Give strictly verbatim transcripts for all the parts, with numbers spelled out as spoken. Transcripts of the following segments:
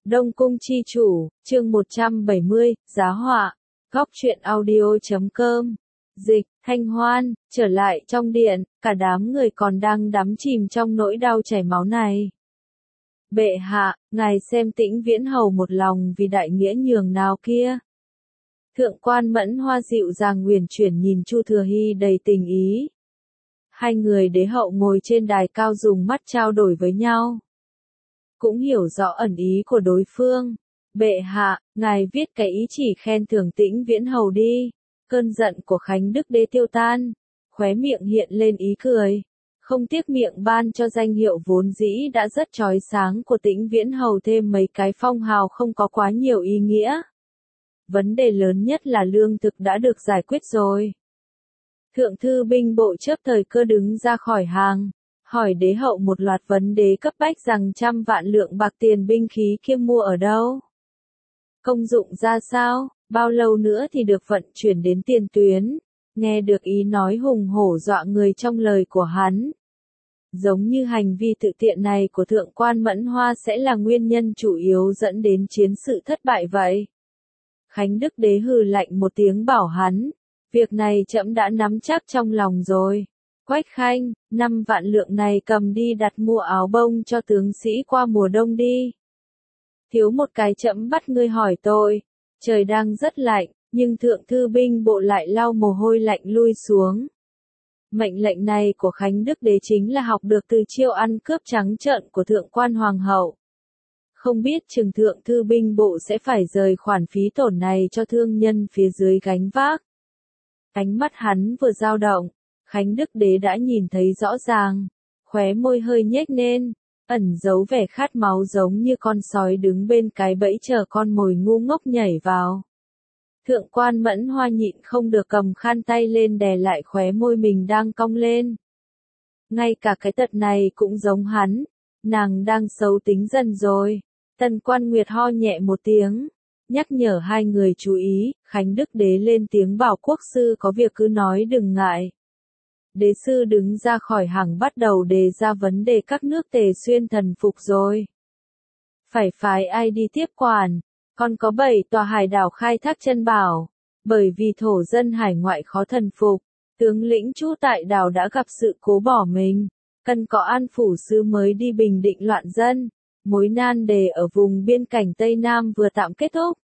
Đông Cung chi chủ, chương một trăm bảy mươi, giá họa, góc truyện audio.com, dịch, Thanh Hoan, trở lại trong điện, cả đám người còn đang đắm chìm trong nỗi đau chảy máu này. Bệ hạ, ngài xem Tĩnh Viễn Hầu một lòng vì đại nghĩa nhường nào kia. Thượng quan Mẫn Hoa dịu dàng uyển chuyển nhìn Chu Thừa Hy đầy tình ý. Hai người đế hậu ngồi trên đài cao dùng mắt trao đổi với nhau. Cũng hiểu rõ ẩn ý của đối phương. Bệ hạ, ngài viết cái ý chỉ khen thưởng Tĩnh Viễn Hầu đi. Cơn giận của Khánh Đức Đế tiêu tan. Khóe miệng hiện lên ý cười. Không tiếc miệng ban cho danh hiệu vốn dĩ đã rất chói sáng của Tĩnh Viễn Hầu thêm mấy cái phong hào không có quá nhiều ý nghĩa. Vấn đề lớn nhất là lương thực đã được giải quyết rồi. Thượng thư binh bộ chớp thời cơ đứng ra khỏi hàng, hỏi đế hậu một loạt vấn đề cấp bách rằng trăm vạn lượng bạc tiền binh khí kia mua ở đâu? Công dụng ra sao? Bao lâu nữa thì được vận chuyển đến tiền tuyến? Nghe được ý nói hùng hổ dọa người trong lời của hắn. Giống như hành vi tự tiện này của thượng quan Mẫn Hoa sẽ là nguyên nhân chủ yếu dẫn đến chiến sự thất bại vậy. Khánh Đức Đế hừ lạnh một tiếng bảo hắn, việc này trẫm đã nắm chắc trong lòng rồi. Quách Khanh, năm vạn lượng này cầm đi đặt mua áo bông cho tướng sĩ qua mùa đông đi. Thiếu một cái trẫm bắt ngươi hỏi tôi. Trời đang rất lạnh, nhưng thượng thư binh bộ lại lau mồ hôi lạnh lui xuống. Mệnh lệnh này của Khánh Đức Đế chính là học được từ chiêu ăn cướp trắng trợn của thượng quan hoàng hậu. Không biết chừng thượng thư binh bộ sẽ phải rời khoản phí tổn này cho thương nhân phía dưới gánh vác. Ánh mắt hắn vừa dao động, Khánh Đức Đế đã nhìn thấy rõ ràng, khóe môi hơi nhếch lên, ẩn giấu vẻ khát máu giống như con sói đứng bên cái bẫy chờ con mồi ngu ngốc nhảy vào. Thượng quan Mẫn Hoa nhịn không được cầm khăn tay lên đè lại khóe môi mình đang cong lên. Ngay cả cái tật này cũng giống hắn, nàng đang xấu tính dần rồi. Tần Quan Nguyệt ho nhẹ một tiếng, nhắc nhở hai người chú ý. Khánh Đức Đế lên tiếng bảo quốc sư có việc cứ nói đừng ngại. Đế sư đứng ra khỏi hàng bắt đầu đề ra vấn đề các nước Tề Xuyên thần phục rồi. Phải phái ai đi tiếp quản, còn có bảy tòa hải đảo khai thác chân bảo, bởi vì thổ dân hải ngoại khó thần phục, tướng lĩnh Chu tại đảo đã gặp sự cố bỏ mình, cần có an phủ sứ mới đi bình định loạn dân. Mối nan đề ở vùng biên cảnh Tây Nam vừa tạm kết thúc.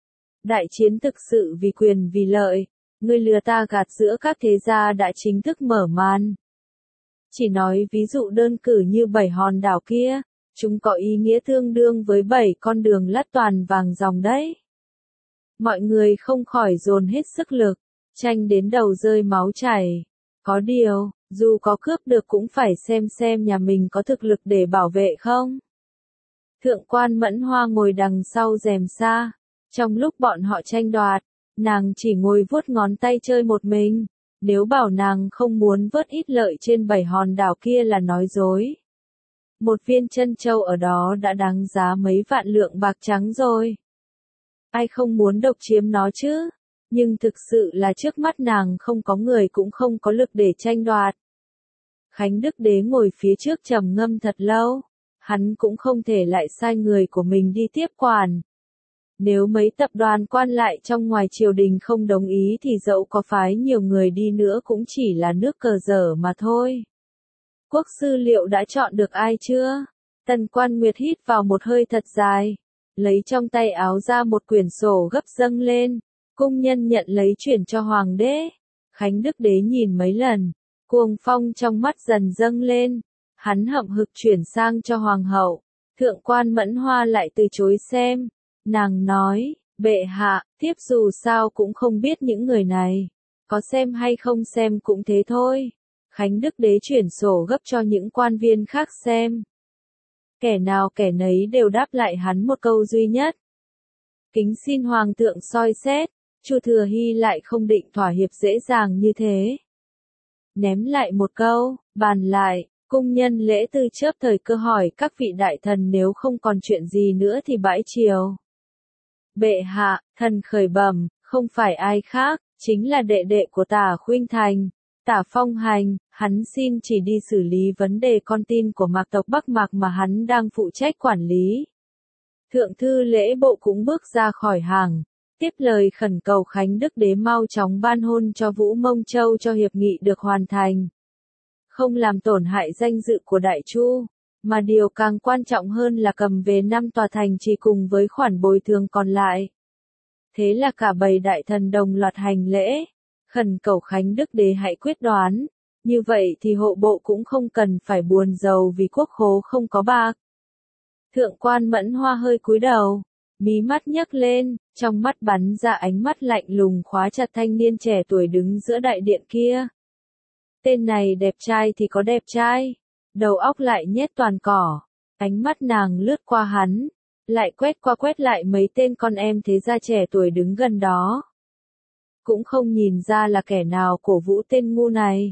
Đại chiến thực sự vì quyền vì lợi, người lừa ta gạt giữa các thế gia đã chính thức mở màn. Chỉ nói ví dụ đơn cử như bảy hòn đảo kia, chúng có ý nghĩa tương đương với bảy con đường lắt toàn vàng dòng đấy. Mọi người không khỏi dồn hết sức lực, tranh đến đầu rơi máu chảy. Có điều, dù có cướp được cũng phải xem xem nhà mình có thực lực để bảo vệ không. Thượng quan Mẫn Hoa ngồi đằng sau rèm xa. Trong lúc bọn họ tranh đoạt, nàng chỉ ngồi vuốt ngón tay chơi một mình. Nếu bảo nàng không muốn vớt ít lợi trên bảy hòn đảo kia là nói dối. Một viên trân châu ở đó đã đáng giá mấy vạn lượng bạc trắng rồi. Ai không muốn độc chiếm nó chứ? Nhưng thực sự là trước mắt nàng không có người cũng không có lực để tranh đoạt. Khánh Đức Đế ngồi phía trước trầm ngâm thật lâu. Hắn cũng không thể lại sai người của mình đi tiếp quản. Nếu mấy tập đoàn quan lại trong ngoài triều đình không đồng ý thì dẫu có phái nhiều người đi nữa cũng chỉ là nước cờ dở mà thôi. Quốc sư liệu đã chọn được ai chưa? Tần Quan Nguyệt hít vào một hơi thật dài, lấy trong tay áo ra một quyển sổ gấp dâng lên. Cung nhân nhận lấy chuyển cho hoàng đế. Khánh Đức Đế nhìn mấy lần, cuồng phong trong mắt dần dâng lên. Hắn hậm hực chuyển sang cho hoàng hậu. Thượng quan Mẫn Hoa lại từ chối xem. Nàng nói, bệ hạ, tiếp dù sao cũng không biết những người này. Có xem hay không xem cũng thế thôi. Khánh Đức Đế chuyển sổ gấp cho những quan viên khác xem. Kẻ nào kẻ nấy đều đáp lại hắn một câu duy nhất. Kính xin hoàng thượng soi xét. Chu Thừa Hy lại không định thỏa hiệp dễ dàng như thế. Ném lại một câu, bàn lại. Cung nhân lễ tư chớp thời cơ hỏi các vị đại thần nếu không còn chuyện gì nữa thì bãi triều. Bệ hạ, thần khởi bẩm, không phải ai khác, chính là đệ đệ của Tả Khuynh Thành, Tả Phong Hành, hắn xin chỉ đi xử lý vấn đề con tin của Mạc tộc Bắc Mạc mà hắn đang phụ trách quản lý. Thượng thư lễ bộ cũng bước ra khỏi hàng, tiếp lời khẩn cầu Khánh Đức Đế mau chóng ban hôn cho Vũ Mông Châu cho hiệp nghị được hoàn thành. Không làm tổn hại danh dự của Đại Chu, mà điều càng quan trọng hơn là cầm về năm tòa thành trì cùng với khoản bồi thường còn lại. Thế là cả bầy đại thần đồng loạt hành lễ, khẩn cầu Khánh Đức Đế hãy quyết đoán, như vậy thì hộ bộ cũng không cần phải buồn rầu vì quốc khố không có bạc. Thượng quan Mẫn Hoa hơi cúi đầu, mí mắt nhấc lên, trong mắt bắn ra ánh mắt lạnh lùng khóa chặt thanh niên trẻ tuổi đứng giữa đại điện kia. Tên này đẹp trai thì có đẹp trai, đầu óc lại nhét toàn cỏ, ánh mắt nàng lướt qua hắn, lại quét qua quét lại mấy tên con em thế gia trẻ tuổi đứng gần đó. Cũng không nhìn ra là kẻ nào cổ vũ tên ngu này.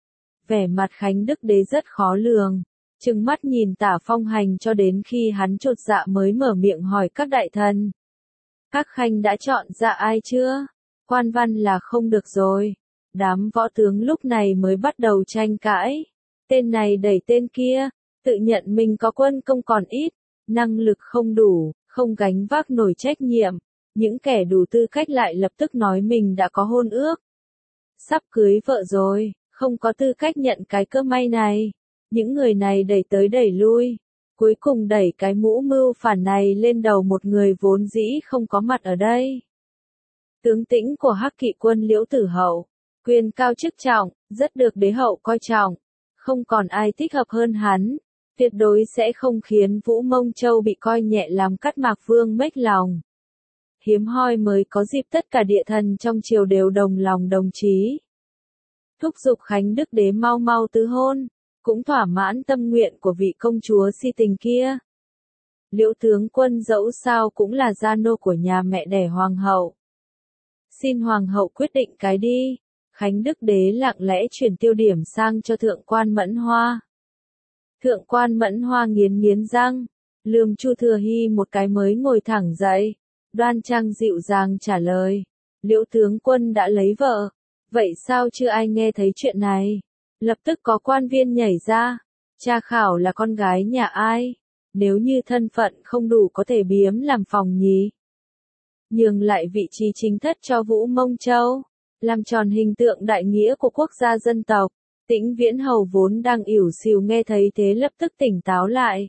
Vẻ mặt Khánh Đức Đế rất khó lường, trừng mắt nhìn Tả Phong Hành cho đến khi hắn chột dạ mới mở miệng hỏi các đại thần. Các khanh đã chọn ra ai chưa? Quan văn là không được rồi. Đám võ tướng lúc này mới bắt đầu tranh cãi. Tên này đẩy tên kia, tự nhận mình có quân công còn ít, năng lực không đủ, không gánh vác nổi trách nhiệm. Những kẻ đủ tư cách lại lập tức nói mình đã có hôn ước. Sắp cưới vợ rồi, không có tư cách nhận cái cơ may này. Những người này đẩy tới đẩy lui, cuối cùng đẩy cái mũ mưu phản này lên đầu một người vốn dĩ không có mặt ở đây. Tướng tĩnh của Hắc Kỵ quân Liễu Tử Hậu, quyền cao chức trọng, rất được đế hậu coi trọng, không còn ai thích hợp hơn hắn, tuyệt đối sẽ không khiến Vũ Mông Châu bị coi nhẹ làm cắt mạc vương mếch lòng. Hiếm hoi mới có dịp tất cả địa thần trong triều đều đồng lòng đồng chí. Thúc giục Khánh Đức Đế mau mau tứ hôn, cũng thỏa mãn tâm nguyện của vị công chúa si tình kia. Liễu tướng quân dẫu sao cũng là gia nô của nhà mẹ đẻ hoàng hậu. Xin hoàng hậu quyết định cái đi. Khánh Đức Đế lặng lẽ chuyển tiêu điểm sang cho thượng quan Mẫn Hoa. Thượng quan Mẫn Hoa nghiến nghiến răng, lườm Chu Thừa Hy một cái mới ngồi thẳng dậy, đoan trang dịu dàng trả lời. Liễu tướng quân đã lấy vợ, vậy sao chưa ai nghe thấy chuyện này? Lập tức có quan viên nhảy ra, tra khảo là con gái nhà ai, nếu như thân phận không đủ có thể biếm làm phòng nhí. Nhường lại vị trí chính thất cho Vũ Mông Châu, làm tròn hình tượng đại nghĩa của quốc gia dân tộc. Tĩnh Viễn Hầu vốn đang ỉu xìu nghe thấy thế lập tức tỉnh táo lại.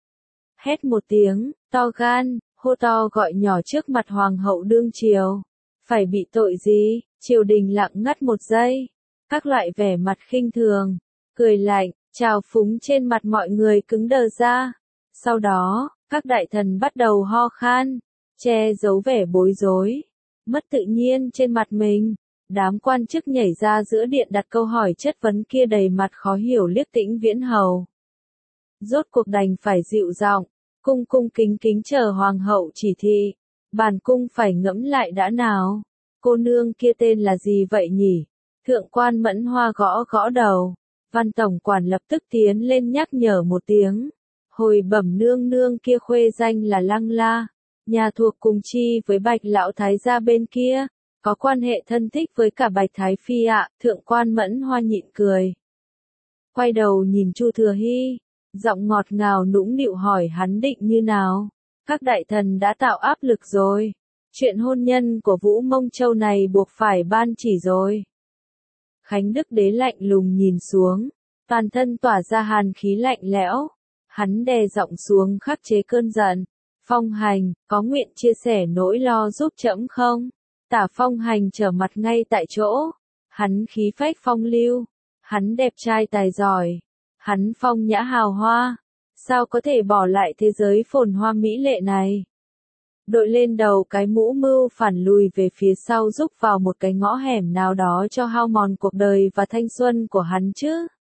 Hét một tiếng, to gan, hô to gọi nhỏ trước mặt hoàng hậu đương triều. Phải bị tội gì? Triều đình lặng ngắt một giây. Các loại vẻ mặt khinh thường, cười lạnh, trào phúng trên mặt mọi người cứng đờ ra. Sau đó, các đại thần bắt đầu ho khan, che giấu vẻ bối rối, mất tự nhiên trên mặt mình. Đám quan chức nhảy ra giữa điện đặt câu hỏi chất vấn kia đầy mặt khó hiểu liếc Tĩnh Viễn Hầu. Rốt cuộc đành phải dịu giọng, cung cung kính kính chờ hoàng hậu chỉ thị. Bản cung phải ngẫm lại đã nào. Cô nương kia tên là gì vậy nhỉ? Thượng quan Mẫn Hoa gõ gõ đầu. Văn tổng quản lập tức tiến lên nhắc nhở một tiếng. Hồi bẩm nương nương kia khuê danh là Lăng La, nhà thuộc cùng chi với Bạch lão thái gia bên kia, có quan hệ thân thích với cả Bạch thái phi ạ. Thượng quan Mẫn Hoa nhịn cười, quay đầu nhìn Chu Thừa Hy, giọng ngọt ngào nũng nịu hỏi hắn định như nào. Các đại thần đã tạo áp lực rồi, chuyện hôn nhân của Vũ Mông Châu này buộc phải ban chỉ rồi. Khánh Đức Đế lạnh lùng nhìn xuống, toàn thân tỏa ra hàn khí lạnh lẽo. Hắn đè giọng xuống khắc chế cơn giận. Phong Hành, có nguyện chia sẻ nỗi lo giúp trẫm không? Tả Phong Hành trở mặt ngay tại chỗ. Hắn khí phách phong lưu. Hắn đẹp trai tài giỏi. Hắn phong nhã hào hoa. Sao có thể bỏ lại thế giới phồn hoa mỹ lệ này? Đội lên đầu cái mũ mưu phản lùi về phía sau rúc vào một cái ngõ hẻm nào đó cho hao mòn cuộc đời và thanh xuân của hắn chứ?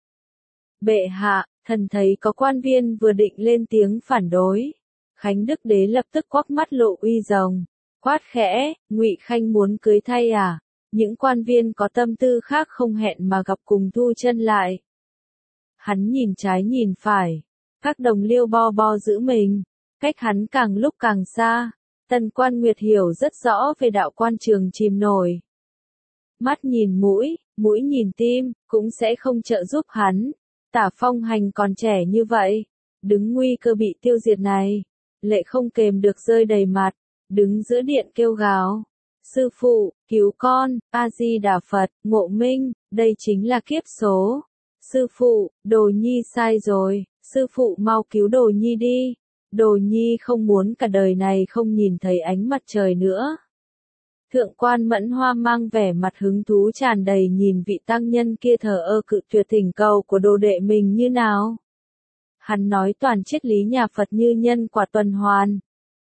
Bệ hạ, thần thấy có quan viên vừa định lên tiếng phản đối. Khánh Đức Đế lập tức quắc mắt lộ uy rồng, quát khẽ, Ngụy Khanh muốn cưới thay à? Những quan viên có tâm tư khác không hẹn mà gặp cùng thu chân lại. Hắn nhìn trái nhìn phải, các đồng liêu bo bo giữ mình, cách hắn càng lúc càng xa. Tần Quan Nguyệt hiểu rất rõ về đạo quan trường chìm nổi. Mắt nhìn mũi, mũi nhìn tim, cũng sẽ không trợ giúp hắn. Tả Phong Hành còn trẻ như vậy, đứng nguy cơ bị tiêu diệt này, lệ không kềm được rơi đầy mặt, đứng giữa điện kêu gào. Sư phụ, cứu con, A-di-đà Phật, Ngộ Minh, đây chính là kiếp số. Sư phụ, Đồ Nhi sai rồi, sư phụ mau cứu Đồ Nhi đi. Đồ Nhi không muốn cả đời này không nhìn thấy ánh mặt trời nữa. Thượng quan Mẫn Hoa mang vẻ mặt hứng thú tràn đầy nhìn vị tăng nhân kia thờ ơ cự tuyệt thỉnh cầu của đồ đệ mình như nào. Hắn nói toàn triết lý nhà Phật như nhân quả tuần hoàn.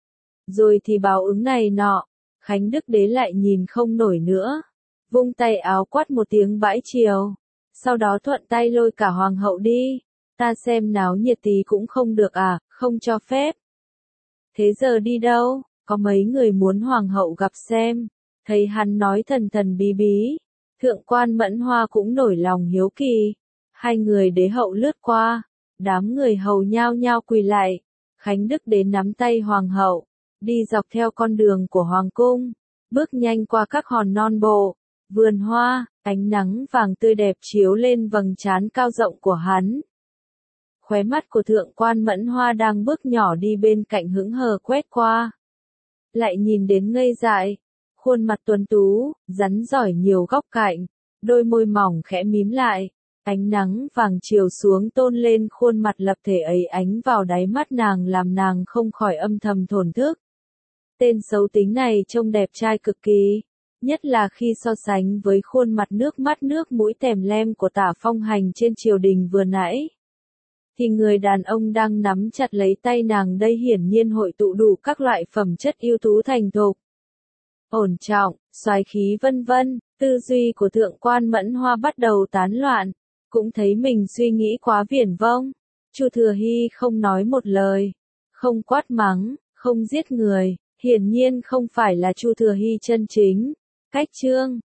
Rồi thì báo ứng này nọ, Khánh Đức Đế lại nhìn không nổi nữa. Vung tay áo quát một tiếng bãi chiều. Sau đó thuận tay lôi cả hoàng hậu đi. Ta xem náo nhiệt tí cũng không được à, không cho phép. Thế giờ đi đâu, có mấy người muốn hoàng hậu gặp xem. Thấy hắn nói thần thần bí bí. Thượng quan Mẫn Hoa cũng nổi lòng hiếu kỳ. Hai người đế hậu lướt qua. Đám người hầu nhao nhao quỳ lại. Khánh Đức đến nắm tay hoàng hậu. Đi dọc theo con đường của hoàng cung. Bước nhanh qua các hòn non bộ. Vườn hoa, ánh nắng vàng tươi đẹp chiếu lên vầng trán cao rộng của hắn. Khóe mắt của thượng quan Mẫn Hoa đang bước nhỏ đi bên cạnh hững hờ quét qua. Lại nhìn đến ngây dại. Khuôn mặt tuấn tú, rắn giỏi nhiều góc cạnh. Đôi môi mỏng khẽ mím lại. Ánh nắng vàng chiều xuống tôn lên khuôn mặt lập thể ấy ánh vào đáy mắt nàng làm nàng không khỏi âm thầm thổn thức. Tên xấu tính này trông đẹp trai cực kỳ. Nhất là khi so sánh với khuôn mặt nước mắt nước mũi tèm lem của Tả Phong Hành trên triều đình vừa nãy. Thì người đàn ông đang nắm chặt lấy tay nàng đây hiển nhiên hội tụ đủ các loại phẩm chất ưu tú thành thục. Ổn trọng, soái khí vân vân, tư duy của thượng quan Mẫn Hoa bắt đầu tán loạn, cũng thấy mình suy nghĩ quá viển vông. Chu Thừa Hy không nói một lời, không quát mắng, không giết người, hiển nhiên không phải là Chu Thừa Hy chân chính. Cách chương